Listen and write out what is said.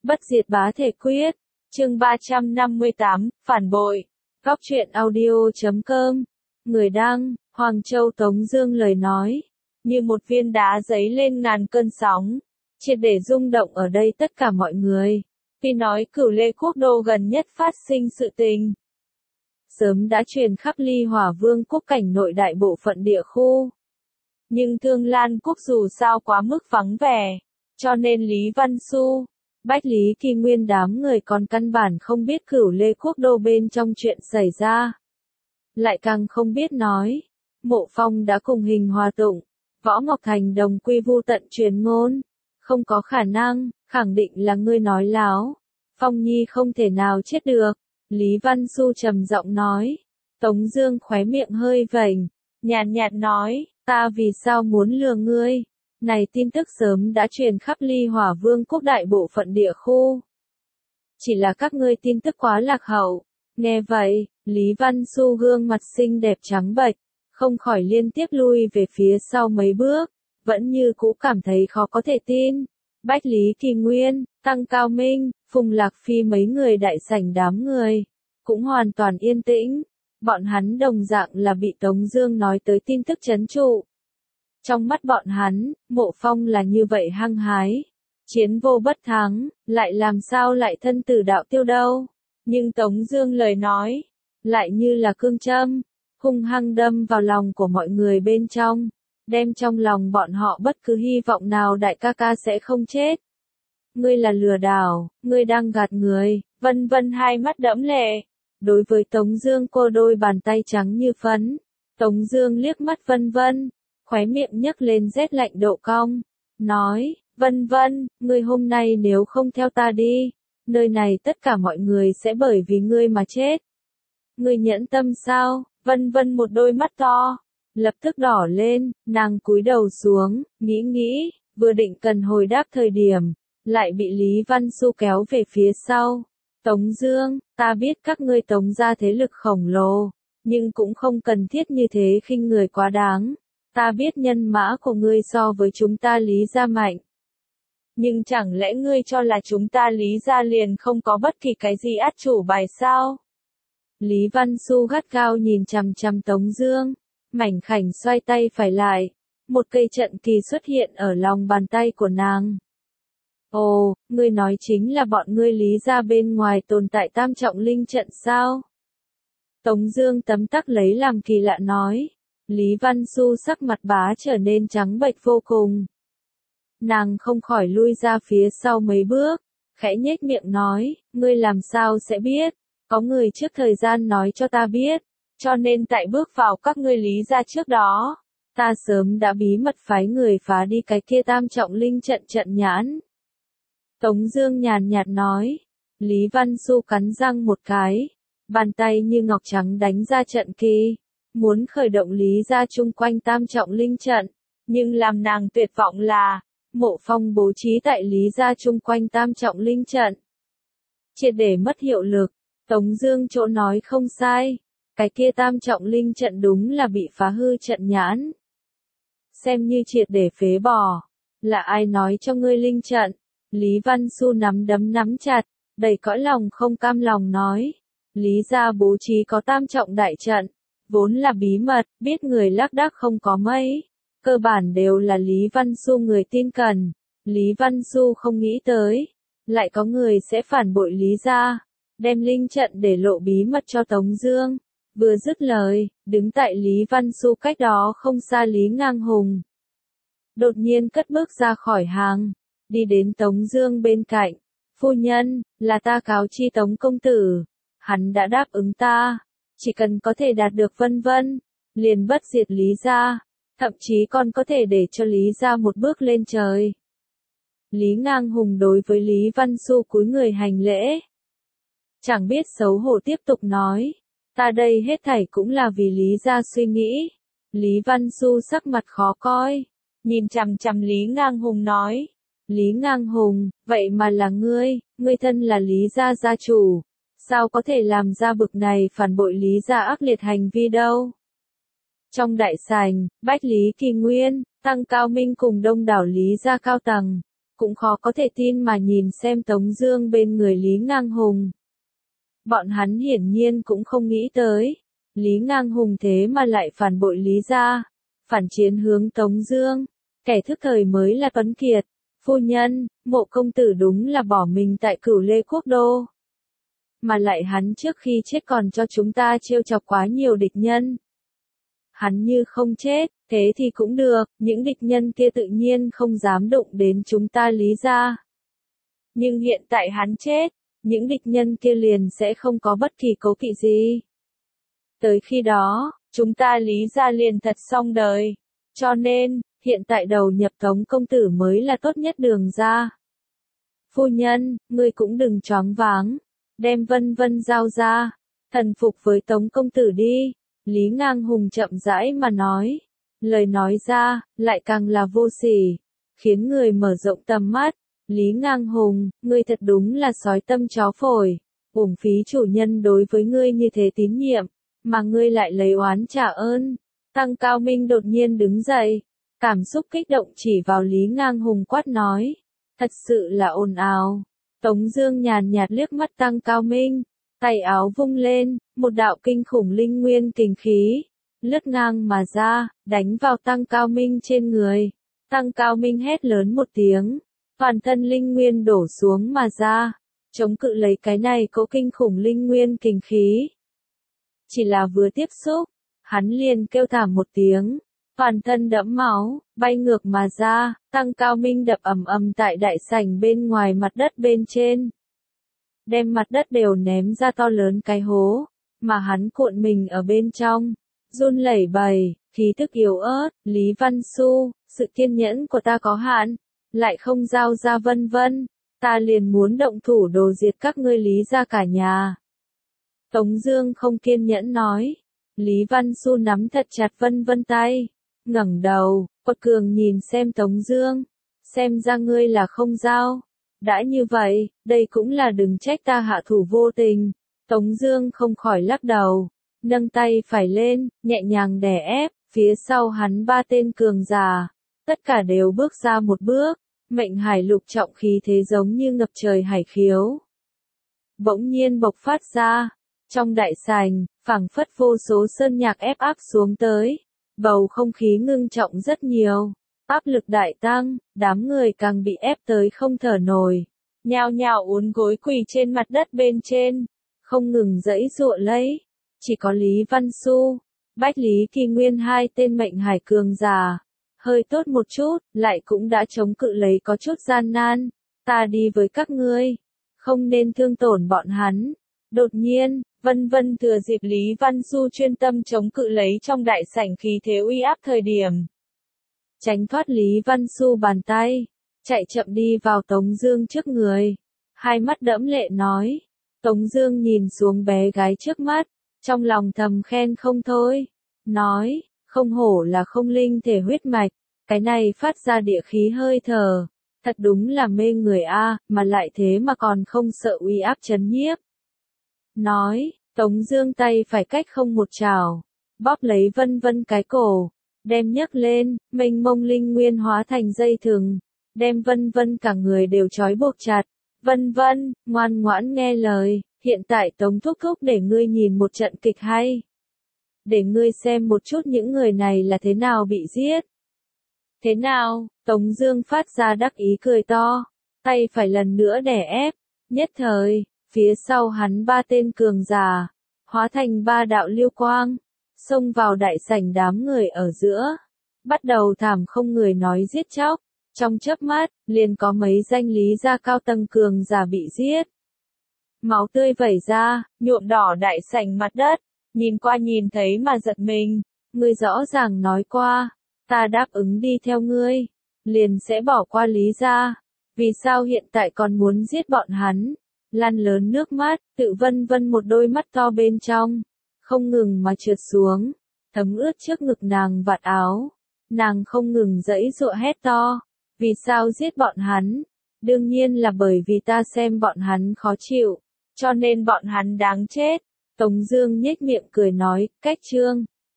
Bất diệt bá thể quyết. Chương 358, phản bội. Góc truyện audio.com. Người đăng, Hoàng Châu Tống Dương lời nói. Như một viên đá giấy lên ngàn cơn sóng. Triệt để rung động ở đây tất cả mọi người. Vì nói Cửu Lê Quốc đô gần nhất phát sinh sự tình. Sớm đã truyền khắp Ly Hỏa Vương quốc cảnh nội đại bộ phận địa khu. Nhưng Thương Lan Quốc dù sao quá mức vắng vẻ. Cho nên Lý Văn Xu, Bách Lý Kỳ Nguyên đám người còn căn bản không biết Cửu Lê Quốc đô bên trong chuyện xảy ra. Lại càng không biết nói. Mộ Phong đã cùng Hình Hòa Tụng, Võ Ngọc Thành đồng quy vu tận truyền ngôn. Không có khả năng, khẳng định là ngươi nói láo. Phong Nhi không thể nào chết được. Lý Văn Xu trầm giọng nói. Tống Dương khóe miệng hơi vểnh, nhàn nhạt nói, ta vì sao muốn lừa ngươi? Này tin tức sớm đã truyền khắp Ly Hỏa Vương quốc đại bộ phận địa khu. Chỉ là các ngươi tin tức quá lạc hậu. Nghe vậy, Lý Văn Xu gương mặt xinh đẹp trắng bệch, không khỏi liên tiếp lui về phía sau mấy bước, vẫn như cũ cảm thấy khó có thể tin. Bách Lý Kỳ Nguyên, Tăng Cao Minh, Phùng Lạc Phi mấy người đại sảnh đám người, cũng hoàn toàn yên tĩnh. Bọn hắn đồng dạng là bị Tống Dương nói tới tin tức trấn trụ. Trong mắt bọn hắn, Mộ Phong là như vậy hăng hái, chiến vô bất thắng, lại làm sao lại thân tử đạo tiêu đâu. Nhưng Tống Dương lời nói, lại như là cương châm, hung hăng đâm vào lòng của mọi người bên trong, đem trong lòng bọn họ bất cứ hy vọng nào đại ca ca sẽ không chết. Ngươi là lừa đảo, ngươi đang gạt người. Vân Vân hai mắt đẫm lệ. Đối với Tống Dương cô đôi bàn tay trắng như phấn, Tống Dương liếc mắt Vân Vân, khóe miệng nhấc lên rét lạnh độ cong, nói: Vân Vân, ngươi hôm nay nếu không theo ta đi, nơi này tất cả mọi người sẽ bởi vì ngươi mà chết. Ngươi nhẫn tâm sao? Vân Vân một đôi mắt to lập tức đỏ lên, nàng cúi đầu xuống, nghĩ, vừa định cần hồi đáp thời điểm, lại bị Lý Văn Xu kéo về phía sau. Tống Dương, ta biết các ngươi Tống gia thế lực khổng lồ, nhưng cũng không cần thiết như thế khinh người quá đáng. Ta biết nhân mã của ngươi so với chúng ta Lý gia mạnh. Nhưng chẳng lẽ ngươi cho là chúng ta Lý gia liền không có bất kỳ cái gì át chủ bài sao? Lý Văn Xu gắt gao nhìn chằm chằm Tống Dương, mảnh khảnh xoay tay phải lại, một cây trận kỳ xuất hiện ở lòng bàn tay của nàng. Ồ, ngươi nói chính là bọn ngươi Lý gia bên ngoài tồn tại tam trọng linh trận sao? Tống Dương tấm tắc lấy làm kỳ lạ nói. Lý Văn Xu sắc mặt bá trở nên trắng bệch vô cùng. Nàng không khỏi lui ra phía sau mấy bước, khẽ nhếch miệng nói, ngươi làm sao sẽ biết? Có người trước thời gian nói cho ta biết, cho nên tại bước vào các ngươi Lý gia trước đó, ta sớm đã bí mật phái người phá đi cái kia tam trọng linh trận trận nhãn. Tống Dương nhàn nhạt nói. Lý Văn Xu cắn răng một cái, bàn tay như ngọc trắng đánh ra trận kỳ, muốn khởi động Lý gia chung quanh tam trọng linh trận, nhưng làm nàng tuyệt vọng là, Mộ Phong bố trí tại Lý gia chung quanh tam trọng linh trận, triệt để mất hiệu lực. Tống Dương chỗ nói không sai, cái kia tam trọng linh trận đúng là bị phá hư trận nhãn, xem như triệt để phế bỏ. Là ai nói cho ngươi linh trận? Lý Văn Xu nắm đấm nắm chặt, đầy cõi lòng không cam lòng nói. Lý gia bố trí có tam trọng đại trận, vốn là bí mật, biết người lác đác không có mấy, cơ bản đều là Lý Văn Xu người tin cẩn. Lý Văn Xu không nghĩ tới, lại có người sẽ phản bội Lý gia, đem linh trận để lộ bí mật cho Tống Dương. Vừa dứt lời, đứng tại Lý Văn Xu cách đó không xa Lý Ngang Hùng đột nhiên cất bước ra khỏi hàng, đi đến Tống Dương bên cạnh. Phu nhân, là ta cáo chi Tống công tử, hắn đã đáp ứng ta, chỉ cần có thể đạt được Vân Vân, liền bất diệt Lý gia, thậm chí còn có thể để cho Lý gia một bước lên trời. Lý Ngang Hùng đối với Lý Văn Xu cúi người hành lễ, chẳng biết xấu hổ tiếp tục nói, ta đây hết thảy cũng là vì Lý gia suy nghĩ. Lý Văn Xu sắc mặt khó coi, nhìn chằm chằm Lý Ngang Hùng nói. Lý Ngang Hùng, vậy mà là ngươi thân là Lý gia gia chủ, sao có thể làm ra bực này phản bội Lý gia ác liệt hành vi đâu? Trong đại sảnh, Bách Lý Kỳ Nguyên, Tăng Cao Minh cùng đông đảo Lý gia cao tầng, cũng khó có thể tin mà nhìn xem Tống Dương bên người Lý Ngang Hùng. Bọn hắn hiển nhiên cũng không nghĩ tới, Lý Ngang Hùng thế mà lại phản bội Lý gia, phản chiến hướng Tống Dương, kẻ thức thời mới là Tuấn Kiệt. Phu nhân, Mộ công tử đúng là bỏ mình tại Cửu Lê Quốc đô. Mà lại hắn trước khi chết còn cho chúng ta trêu chọc quá nhiều địch nhân. Hắn như không chết, thế thì cũng được, những địch nhân kia tự nhiên không dám đụng đến chúng ta Lý gia. Nhưng hiện tại hắn chết, những địch nhân kia liền sẽ không có bất kỳ cố kỵ gì. Tới khi đó, chúng ta Lý gia liền thật xong đời. Cho nên, hiện tại đầu nhập Tống công tử mới là tốt nhất đường ra. Phu nhân, ngươi cũng đừng choáng váng, đem Vân Vân giao ra, thần phục với Tống công tử đi. Lý Ngang Hùng chậm rãi mà nói, lời nói ra, lại càng là vô sỉ, khiến người mở rộng tầm mắt. Lý Ngang Hùng, ngươi thật đúng là sói tâm chó phổi, uổng phí chủ nhân đối với ngươi như thế tín nhiệm, mà ngươi lại lấy oán trả ơn. Tăng Cao Minh đột nhiên đứng dậy, cảm xúc kích động chỉ vào Lý Ngang Hùng quát nói, thật sự là ồn ào. Tống Dương nhàn nhạt liếc mắt Tăng Cao Minh, tay áo vung lên, một đạo kinh khủng linh nguyên kình khí lướt ngang mà ra, đánh vào Tăng Cao Minh trên người. Tăng Cao Minh hét lớn một tiếng, toàn thân linh nguyên đổ xuống mà ra, chống cự lấy cái này cỗ kinh khủng linh nguyên kình khí. Chỉ là vừa tiếp xúc, hắn liền kêu thảm một tiếng, toàn thân đẫm máu, bay ngược mà ra. Tăng Cao Minh đập ầm ầm tại đại sảnh bên ngoài mặt đất bên trên, đem mặt đất đều ném ra to lớn cái hố, mà hắn cuộn mình ở bên trong, run lẩy bẩy, khí tức yếu ớt. Lý Văn Xu, sự kiên nhẫn của ta có hạn, lại không giao ra Vân Vân, ta liền muốn động thủ đồ diệt các ngươi Lý gia cả nhà. Tống Dương không kiên nhẫn nói. Lý Văn Xu nắm thật chặt Vân Vân tay, ngẩng đầu, quật cường nhìn xem Tống Dương, xem ra ngươi là không giao. Đã như vậy, đây cũng là đừng trách ta hạ thủ vô tình. Tống Dương không khỏi lắc đầu, nâng tay phải lên, nhẹ nhàng đè ép, phía sau hắn ba tên cường giả, tất cả đều bước ra một bước, mệnh hải lục trọng khí thế giống như ngập trời hải khiếu, bỗng nhiên bộc phát ra. Trong đại sảnh, phảng phất vô số sơn nhạc ép áp xuống tới, bầu không khí ngưng trọng rất nhiều, áp lực đại tăng, đám người càng bị ép tới không thở nổi, nhao nhao uốn gối quỳ trên mặt đất bên trên, không ngừng giãy giụa lấy. Chỉ có Lý Văn Xu, Bách Lý Kỳ Nguyên hai tên mệnh hải cường giả, hơi tốt một chút, lại cũng đã chống cự lấy có chút gian nan. Ta đi với các ngươi, không nên thương tổn bọn hắn. Đột nhiên, Vân Vân thừa dịp Lý Văn Xu chuyên tâm chống cự lấy trong đại sảnh khí thế uy áp thời điểm, tránh thoát Lý Văn Xu bàn tay, chạy chậm đi vào Tống Dương trước người, hai mắt đẫm lệ nói. Tống Dương nhìn xuống bé gái trước mắt, trong lòng thầm khen không thôi, nói, không hổ là không linh thể huyết mạch, cái này phát ra địa khí hơi thở, thật đúng là mê người a, mà lại thế mà còn không sợ uy áp chấn nhiếp. Nói, Tống Dương tay phải cách không một chảo, bóp lấy Vân Vân cái cổ, đem nhấc lên, mênh mông linh nguyên hóa thành dây thừng, đem Vân Vân cả người đều trói buộc chặt. Vân Vân, ngoan ngoãn nghe lời, hiện tại Tống thúc thúc để ngươi nhìn một trận kịch hay, để ngươi xem một chút những người này là thế nào bị giết. Thế nào? Tống Dương phát ra đắc ý cười to, tay phải lần nữa đè ép, nhất thời, phía sau hắn ba tên cường giả, hóa thành ba đạo lưu quang, xông vào đại sảnh đám người ở giữa, bắt đầu thảm không người nói giết chóc. Trong chớp mắt, liền có mấy danh Lý gia cao tầng cường giả bị giết. Máu tươi vẩy ra, nhuộm đỏ đại sảnh mặt đất, nhìn qua nhìn thấy mà giật mình. Ngươi rõ ràng nói qua, ta đáp ứng đi theo ngươi, liền sẽ bỏ qua Lý gia, vì sao hiện tại còn muốn giết bọn hắn? Lăn lớn nước mắt, tự Vân Vân một đôi mắt to bên trong, không ngừng mà trượt xuống, thấm ướt trước ngực nàng vạt áo, nàng không ngừng giãy giụa hét to. Vì sao giết bọn hắn? Đương nhiên là bởi vì ta xem bọn hắn khó chịu, cho nên bọn hắn đáng chết. Tống Dương nhếch miệng cười nói, cách chương.